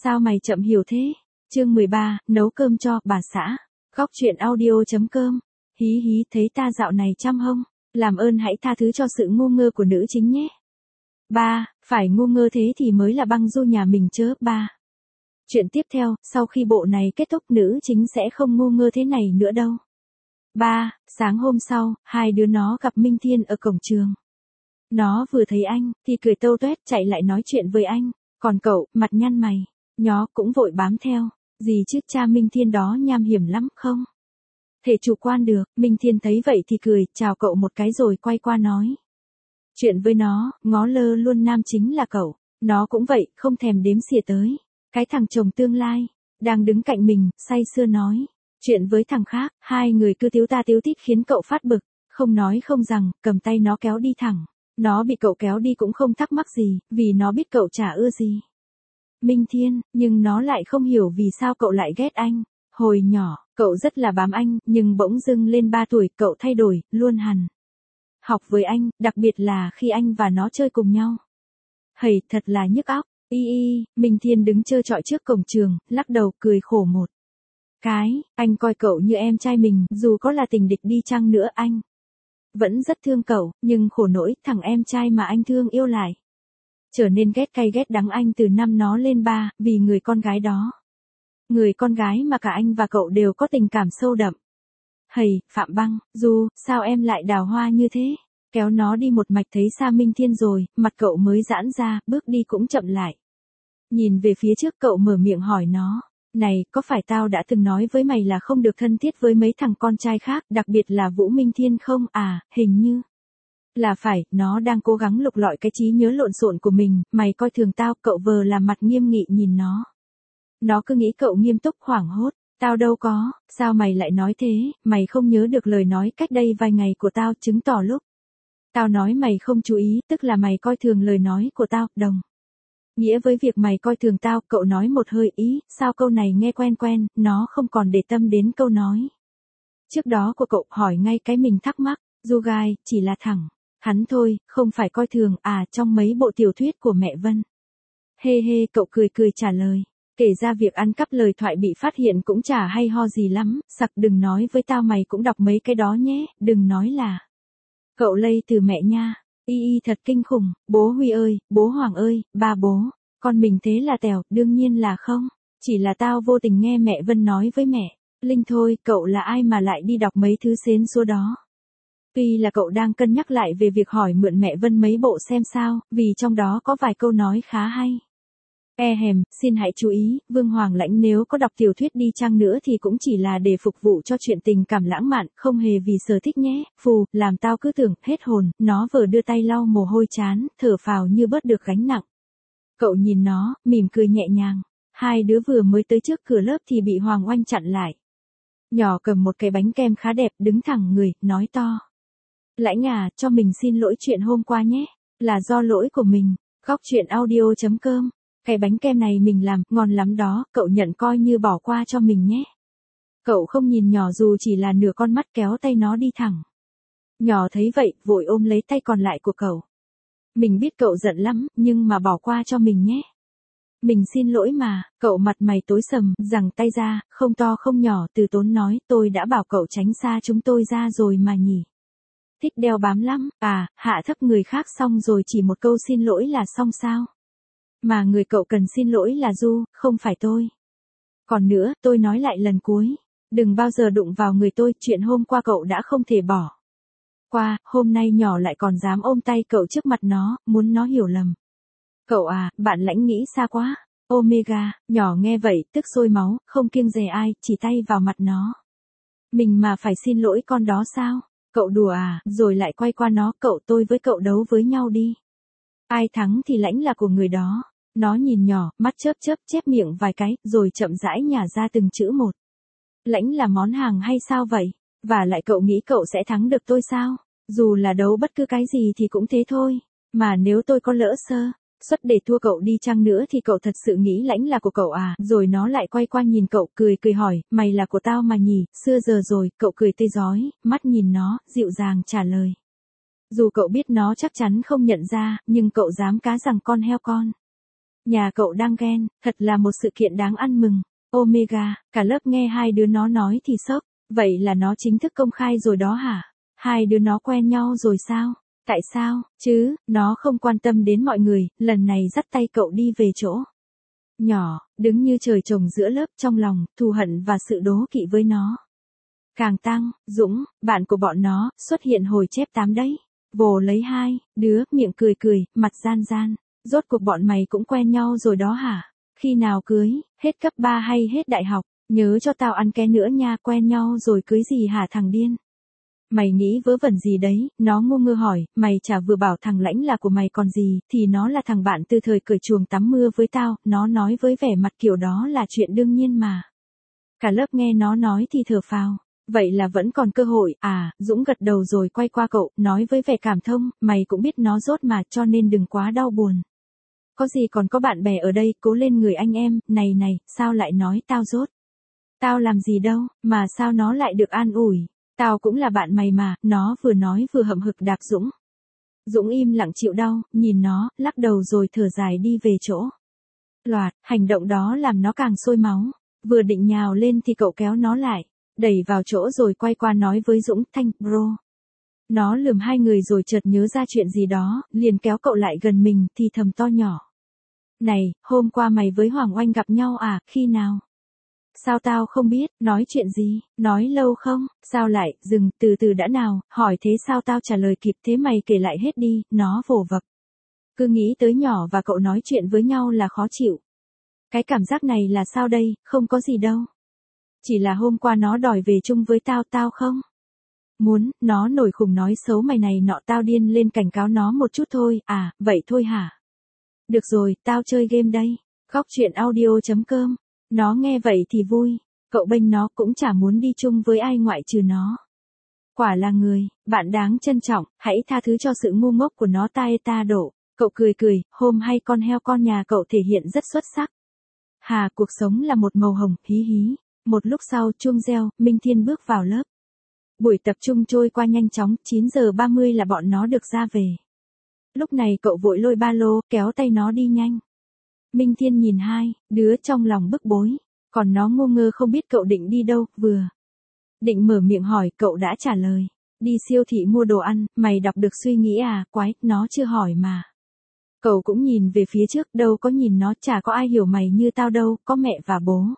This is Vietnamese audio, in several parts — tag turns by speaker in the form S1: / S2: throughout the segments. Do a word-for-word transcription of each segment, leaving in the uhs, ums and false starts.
S1: Sao mày chậm hiểu thế? Chương mười ba, nấu cơm cho bà xã. Góc truyện audio chấm com. Hí hí, thấy ta dạo này chăm hông? Làm ơn hãy tha thứ cho sự ngu ngơ của nữ chính nhé. Ba, phải ngu ngơ thế thì mới là băng du nhà mình chớ ba. Chuyện tiếp theo, sau khi bộ này kết thúc nữ chính sẽ không ngu ngơ thế này nữa đâu. Ba, sáng hôm sau, hai đứa nó gặp Minh Thiên ở cổng trường. Nó vừa thấy anh, thì cười tâu tuét chạy lại nói chuyện với anh. Còn cậu, mặt nhăn mày, nhó cũng vội bám theo. Gì chứ, cha Minh Thiên đó nham hiểm lắm không? Thể chủ quan được. Minh Thiên thấy vậy thì cười, chào cậu một cái rồi quay qua nói chuyện với nó, ngó lơ luôn nam chính là cậu. Nó cũng vậy, không thèm đếm xỉa tới cái thằng chồng tương lai đang đứng cạnh mình, say sưa nói chuyện với thằng khác. Hai người cứ tíu ta tíu tít khiến cậu phát bực, không nói không rằng, cầm tay nó kéo đi thẳng. Nó bị cậu kéo đi cũng không thắc mắc gì, vì nó biết cậu chả ưa gì Minh Thiên, nhưng nó lại không hiểu vì sao cậu lại ghét anh. Hồi nhỏ, cậu rất là bám anh, nhưng bỗng dưng lên ba tuổi cậu thay đổi, luôn hẳn học với anh, đặc biệt là khi anh và nó chơi cùng nhau. Hầy, thật là nhức óc. Y y, Minh Thiên đứng trơ trọi trước cổng trường, lắc đầu cười khổ một cái. Anh coi cậu như em trai mình, dù có là tình địch đi chăng nữa anh vẫn rất thương cậu, nhưng khổ nỗi thằng em trai mà anh thương yêu lại trở nên ghét cay ghét đắng anh từ năm nó lên ba, vì người con gái đó. Người con gái mà cả anh và cậu đều có tình cảm sâu đậm. Hầy, Phạm Băng, Du, sao em lại đào hoa như thế? Kéo nó đi một mạch thấy xa Minh Thiên rồi, mặt cậu mới giãn ra, bước đi cũng chậm lại. Nhìn về phía trước cậu mở miệng hỏi nó. Này, có phải tao đã từng nói với mày là không được thân thiết với mấy thằng con trai khác, đặc biệt là Vũ Minh Thiên không? À, hình như là phải. Nó đang cố gắng lục lọi cái trí nhớ lộn xộn của mình. Mày coi thường tao. Cậu vờ làm mặt nghiêm nghị nhìn nó. Nó cứ nghĩ cậu nghiêm túc hoảng hốt. Tao đâu có, sao mày lại nói thế? Mày không nhớ được lời nói cách đây vài ngày của tao, chứng tỏ lúc tao nói mày không chú ý, tức là mày coi thường lời nói của tao, đồng nghĩa với việc mày coi thường tao. Cậu nói một hơi. Ý, sao câu này nghe quen quen? Nó không còn để tâm đến câu nói trước đó của cậu, hỏi ngay cái mình thắc mắc. Du Gai, chỉ là thẳng hắn thôi, không phải coi thường. À, trong mấy bộ tiểu thuyết của mẹ Vân. Hê hê, cậu cười cười trả lời. Kể ra việc ăn cắp lời thoại bị phát hiện cũng chả hay ho gì lắm. Sặc, đừng nói với tao mày cũng đọc mấy cái đó nhé, đừng nói là cậu lây từ mẹ nha. Y y, thật kinh khủng. Bố Huy ơi, bố Hoàng ơi, ba bố, con mình thế là tèo. Đương nhiên là không, chỉ là tao vô tình nghe mẹ Vân nói với mẹ Linh thôi. Cậu là ai mà lại đi đọc mấy thứ xến xúa đó? Tuy là cậu đang cân nhắc lại về việc hỏi mượn mẹ Vân mấy bộ xem sao, vì trong đó có vài câu nói khá hay. E hèm, xin hãy chú ý, Vương Hoàng Lãnh nếu có đọc tiểu thuyết đi chăng nữa thì cũng chỉ là để phục vụ cho chuyện tình cảm lãng mạn, không hề vì sở thích nhé. Phù, làm tao cứ tưởng, hết hồn. Nó vừa đưa tay lau mồ hôi chán, thở phào như bớt được gánh nặng. Cậu nhìn nó, mỉm cười nhẹ nhàng. Hai đứa vừa mới tới trước cửa lớp thì bị Hoàng Oanh chặn lại. Nhỏ cầm một cái bánh kem khá đẹp, đứng thẳng người, nói to. Lãnh à, cho mình xin lỗi chuyện hôm qua nhé. Là do lỗi của mình. Góc truyện audio chấm com. Cái bánh kem này mình làm, ngon lắm đó, cậu nhận coi như bỏ qua cho mình nhé. Cậu không nhìn nhỏ dù chỉ là nửa con mắt, kéo tay nó đi thẳng. Nhỏ thấy vậy, vội ôm lấy tay còn lại của cậu. Mình biết cậu giận lắm, nhưng mà bỏ qua cho mình nhé. Mình xin lỗi mà. Cậu mặt mày tối sầm, giằng tay ra, không to không nhỏ, từ tốn nói, tôi đã bảo cậu tránh xa chúng tôi ra rồi mà nhỉ. Thích đeo bám lắm. À, hạ thấp người khác xong rồi chỉ một câu xin lỗi là xong sao? Mà người cậu cần xin lỗi là Du, không phải tôi. Còn nữa, tôi nói lại lần cuối. Đừng bao giờ đụng vào người tôi, chuyện hôm qua cậu đã không thể bỏ qua, hôm nay nhỏ lại còn dám ôm tay cậu trước mặt nó, muốn nó hiểu lầm. Cậu à, bạn Lãnh nghĩ xa quá. Omega, nhỏ nghe vậy, tức sôi máu, không kiêng dè ai, chỉ tay vào mặt nó. Mình mà phải xin lỗi con đó sao? Cậu đùa à, rồi lại quay qua nó, cậu tôi với cậu đấu với nhau đi. Ai thắng thì Lãnh là của người đó. Nó nhìn nhỏ, mắt chớp chớp chép miệng vài cái, rồi chậm rãi nhả ra từng chữ một. Lãnh là món hàng hay sao vậy? Và lại cậu nghĩ cậu sẽ thắng được tôi sao? Dù là đấu bất cứ cái gì thì cũng thế thôi. Mà nếu tôi có lỡ sơ suất để thua cậu đi chăng nữa thì cậu thật sự nghĩ Lãnh là của cậu à? Rồi nó lại quay qua nhìn cậu, cười cười hỏi, mày là của tao mà nhỉ? Xưa giờ rồi, cậu cười tươi rói, mắt nhìn nó, dịu dàng trả lời. Dù cậu biết nó chắc chắn không nhận ra, nhưng cậu dám cá rằng con heo con Nhà cậu đang ghen, thật là một sự kiện đáng ăn mừng. Omega, cả lớp nghe hai đứa nó nói thì sốc. Vậy là nó chính thức công khai rồi đó hả? Hai đứa nó quen nhau rồi sao? Tại sao, chứ, nó không quan tâm đến mọi người, lần này dắt tay cậu đi về chỗ nhỏ, đứng như trời trồng giữa lớp trong lòng, thù hận và sự đố kỵ với nó. Càng tăng, Dũng, bạn của bọn nó, xuất hiện hồi chép tám đấy. Vồ lấy hai, đứa, miệng cười cười, mặt gian gian. Rốt cuộc bọn mày cũng quen nhau rồi đó hả? Khi nào cưới, hết cấp ba hay hết đại học? Nhớ cho tao ăn ké nữa nha, quen nhau rồi cưới gì hả thằng điên? Mày nghĩ vớ vẩn gì đấy, nó ngu ngơ hỏi, mày chả vừa bảo thằng Lãnh là của mày còn gì, thì nó là thằng bạn từ thời cởi chuồng tắm mưa với tao, nó nói với vẻ mặt kiểu đó là chuyện đương nhiên mà. Cả lớp nghe nó nói thì thở phào, vậy là vẫn còn cơ hội, à, Dũng gật đầu rồi quay qua cậu, nói với vẻ cảm thông, mày cũng biết nó dốt mà, cho nên đừng quá đau buồn. Có gì còn có bạn bè ở đây, cố lên người anh em, này này, sao lại nói tao dốt? Tao làm gì đâu, mà sao nó lại được an ủi? Tao cũng là bạn mày mà, nó vừa nói vừa hậm hực đạp Dũng. Dũng im lặng chịu đau, nhìn nó, lắc đầu rồi thở dài đi về chỗ. Loạt, hành động đó làm nó càng sôi máu. Vừa định nhào lên thì cậu kéo nó lại, đẩy vào chỗ rồi quay qua nói với Dũng, Thanh, bro. Nó lườm hai người rồi chợt nhớ ra chuyện gì đó, liền kéo cậu lại gần mình thì thầm to nhỏ. Này, hôm qua mày với Hoàng Oanh gặp nhau à, khi nào? Sao tao không biết, nói chuyện gì, nói lâu không, sao lại, dừng, từ từ đã nào, hỏi thế sao tao trả lời kịp thế mày kể lại hết đi, nó vồ vập. Cứ nghĩ tới nhỏ và cậu nói chuyện với nhau là khó chịu. Cái cảm giác này là sao đây, không có gì đâu. Chỉ là hôm qua nó đòi về chung với tao, tao không muốn, nó nổi khùng nói xấu mày này nọ, tao điên lên cảnh cáo nó một chút thôi, à, vậy thôi hả? Được rồi, tao chơi game đây. Khóc chuyện audio chấm com. Nó nghe vậy thì vui, cậu bênh nó cũng chả muốn đi chung với ai ngoại trừ nó. Quả là người, bạn đáng trân trọng, hãy tha thứ cho sự ngu ngốc của nó ta ta đổ. Cậu cười cười, hôm hay con heo con nhà cậu thể hiện rất xuất sắc. Hà, cuộc sống là một màu hồng, hí hí. Một lúc sau, chuông reo, Minh Thiên bước vào lớp. Buổi tập trung trôi qua nhanh chóng, chín giờ ba mươi là bọn nó được ra về. Lúc này cậu vội lôi ba lô, kéo tay nó đi nhanh. Minh Thiên nhìn hai đứa trong lòng bức bối, còn nó ngu ngơ không biết cậu định đi đâu, vừa định mở miệng hỏi, cậu đã trả lời. Đi siêu thị mua đồ ăn, mày đọc được suy nghĩ à, quái, nó chưa hỏi mà. Cậu cũng nhìn về phía trước, đâu có nhìn nó, chả có ai hiểu mày như tao đâu, có mẹ và bố.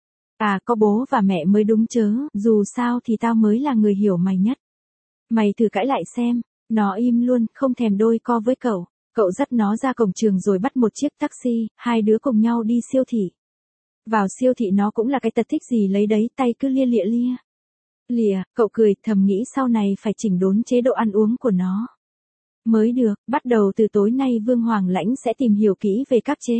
S1: À, có bố và mẹ mới đúng chớ, dù sao thì tao mới là người hiểu mày nhất. Mày thử cãi lại xem, nó im luôn, không thèm đôi co với cậu. Cậu dắt nó ra cổng trường rồi bắt một chiếc taxi, hai đứa cùng nhau đi siêu thị. Vào siêu thị nó cũng là cái tật thích gì lấy đấy, tay cứ lia lịa lia. Lìa, cậu cười, thầm nghĩ sau này phải chỉnh đốn chế độ ăn uống của nó. Mới được, bắt đầu từ tối nay Vương Hoàng Lãnh sẽ tìm hiểu kỹ về các chế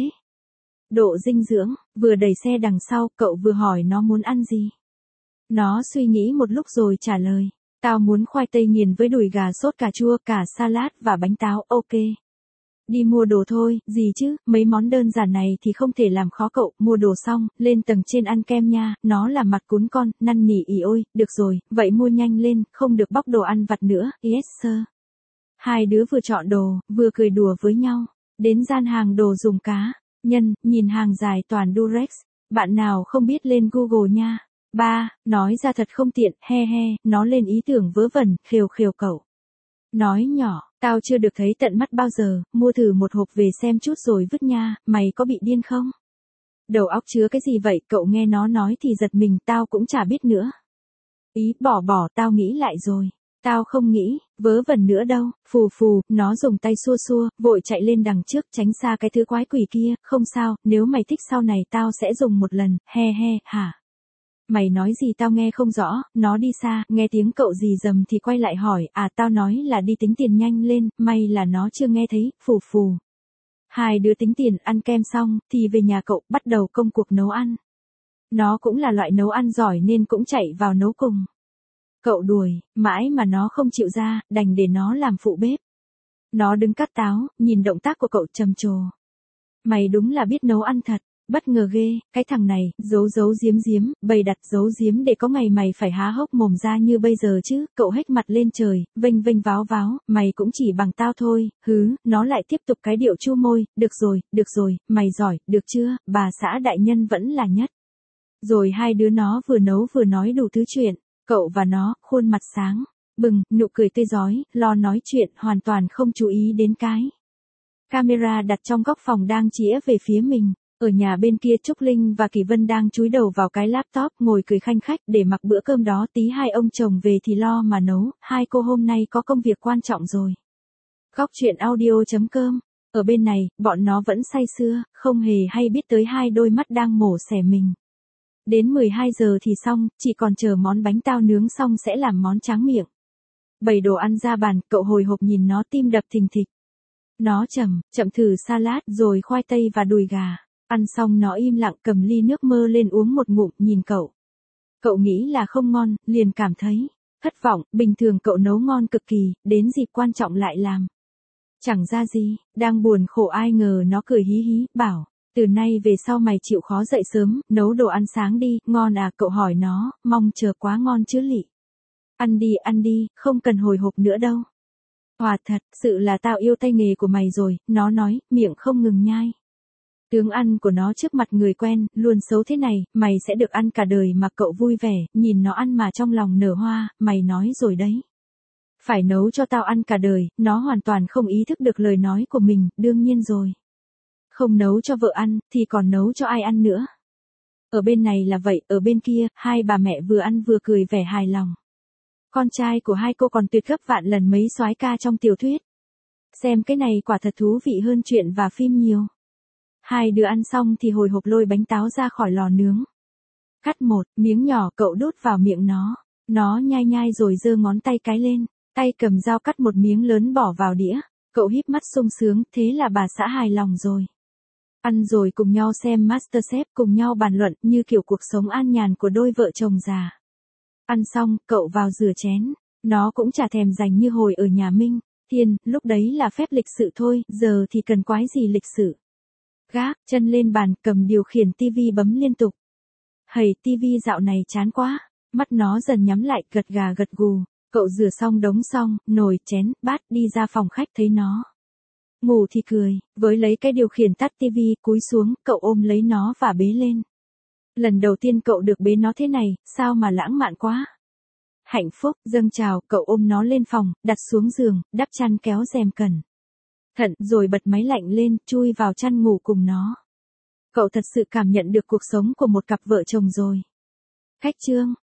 S1: độ dinh dưỡng, vừa đẩy xe đằng sau, cậu vừa hỏi nó muốn ăn gì. Nó suy nghĩ một lúc rồi trả lời, tao muốn khoai tây nghiền với đùi gà sốt cà chua, cả salad và bánh táo, ok. Đi mua đồ thôi, gì chứ, mấy món đơn giản này thì không thể làm khó cậu, mua đồ xong, lên tầng trên ăn kem nha, nó là mặt cún con, năn nỉ ỉ ôi, được rồi, vậy mua nhanh lên, không được bóc đồ ăn vặt nữa, yes sir. Hai đứa vừa chọn đồ, vừa cười đùa với nhau, đến gian hàng đồ dùng cá nhân, nhìn hàng dài toàn Durex, bạn nào không biết lên Google nha. Ba, nói ra thật không tiện, he he, nó lên ý tưởng vớ vẩn, khều khều cậu. Nói nhỏ, tao chưa được thấy tận mắt bao giờ, mua thử một hộp về xem chút rồi vứt nha, mày có bị điên không? Đầu óc chứa cái gì vậy, cậu nghe nó nói thì giật mình, tao cũng chả biết nữa. Ý, bỏ bỏ, tao nghĩ lại rồi. Tao không nghĩ, vớ vẩn nữa đâu, phù phù, nó dùng tay xua xua, vội chạy lên đằng trước, tránh xa cái thứ quái quỷ kia, không sao, nếu mày thích sau này tao sẽ dùng một lần, he he, hả? Mày nói gì tao nghe không rõ, nó đi xa, nghe tiếng cậu gì dầm thì quay lại hỏi, à tao nói là đi tính tiền nhanh lên, may là nó chưa nghe thấy, phù phù. Hai đứa tính tiền, ăn kem xong, thì về nhà cậu, bắt đầu công cuộc nấu ăn. Nó cũng là loại nấu ăn giỏi nên cũng chạy vào nấu cùng. Cậu đuổi, mãi mà nó không chịu ra, đành để nó làm phụ bếp. Nó đứng cắt táo, nhìn động tác của cậu trầm trồ. Mày đúng là biết nấu ăn thật, Bất ngờ ghê, cái thằng này, giấu giấu giếm giếm, bày đặt giấu giếm để có ngày mày phải há hốc mồm ra như bây giờ chứ, cậu hếch mặt lên trời, vênh vênh váo váo, mày cũng chỉ bằng tao thôi, hứ, nó lại tiếp tục cái điệu chu môi, được rồi, được rồi, mày giỏi, được chưa, bà xã đại nhân vẫn là nhất. Rồi hai đứa nó vừa nấu vừa nói đủ thứ chuyện, cậu và nó, khuôn mặt sáng, bừng, nụ cười tươi rói, lo nói chuyện, hoàn toàn không chú ý đến cái camera đặt trong góc phòng đang chĩa về phía mình. Ở nhà bên kia Trúc Linh và Kỳ Vân đang chúi đầu vào cái laptop ngồi cười khanh khách để mặc bữa cơm đó tí hai ông chồng về thì lo mà nấu, hai cô hôm nay có công việc quan trọng rồi. Góc chuyện audio chấm com. Ở bên này, bọn nó vẫn say sưa, không hề hay biết tới hai đôi mắt đang mổ xẻ mình. Đến mười hai giờ thì xong, chỉ còn chờ món bánh tao nướng xong sẽ làm món tráng miệng. Bày đồ ăn ra bàn, cậu hồi hộp nhìn nó tim đập thình thịch. Nó chậm, chậm thử salad rồi khoai tây và đùi gà. Ăn xong nó im lặng cầm ly nước mơ lên uống một ngụm nhìn cậu. Cậu nghĩ là không ngon, liền cảm thấy thất vọng, bình thường cậu nấu ngon cực kỳ, đến dịp quan trọng lại làm chẳng ra gì, đang buồn khổ ai ngờ nó cười hí hí, bảo, từ nay về sau mày chịu khó dậy sớm, nấu đồ ăn sáng đi, ngon à, cậu hỏi nó, mong chờ quá ngon chứ lị. Ăn đi, ăn đi, không cần hồi hộp nữa đâu. Hòa thật, sự là tao yêu tay nghề của mày rồi, nó nói, miệng không ngừng nhai. Tướng ăn của nó trước mặt người quen, luôn xấu thế này, mày sẽ được ăn cả đời mà cậu vui vẻ, nhìn nó ăn mà trong lòng nở hoa, mày nói rồi đấy. Phải nấu cho tao ăn cả đời, nó hoàn toàn không ý thức được lời nói của mình, đương nhiên rồi. Không nấu cho vợ ăn, thì còn nấu cho ai ăn nữa. Ở bên này là vậy, ở bên kia, hai bà mẹ vừa ăn vừa cười vẻ hài lòng. Con trai của hai cô còn tuyệt gấp vạn lần mấy soái ca trong tiểu thuyết. Xem cái này quả thật thú vị hơn truyện và phim nhiều. Hai đứa ăn xong thì hồi hộp lôi bánh táo ra khỏi lò nướng. Cắt một miếng nhỏ cậu đút vào miệng nó. Nó nhai nhai rồi giơ ngón tay cái lên. Tay cầm dao cắt một miếng lớn bỏ vào đĩa. Cậu híp mắt sung sướng, thế là bà xã hài lòng rồi. Ăn rồi cùng nhau xem MasterChef, cùng nhau bàn luận như kiểu cuộc sống an nhàn của đôi vợ chồng già. Ăn xong, cậu vào rửa chén. Nó cũng chả thèm dành như hồi ở nhà Minh Thiên, lúc đấy là phép lịch sự thôi, giờ thì cần quái gì lịch sự. Gác chân lên bàn, cầm điều khiển tivi bấm liên tục. Hầy, tivi dạo này chán quá. Mắt nó dần nhắm lại, gật gà gật gù. Cậu rửa xong đống xong, nồi, chén, bát, đi ra phòng khách thấy nó ngủ thì cười, với lấy cái điều khiển tắt tivi, cúi xuống, cậu ôm lấy nó và bế lên. Lần đầu tiên cậu được bế nó thế này, sao mà lãng mạn quá. Hạnh phúc, dâng trào, cậu ôm nó lên phòng, đặt xuống giường, đắp chăn kéo rèm cẩn thận, rồi bật máy lạnh lên, chui vào chăn ngủ cùng nó. Cậu thật sự cảm nhận được cuộc sống của một cặp vợ chồng rồi. Khách chương.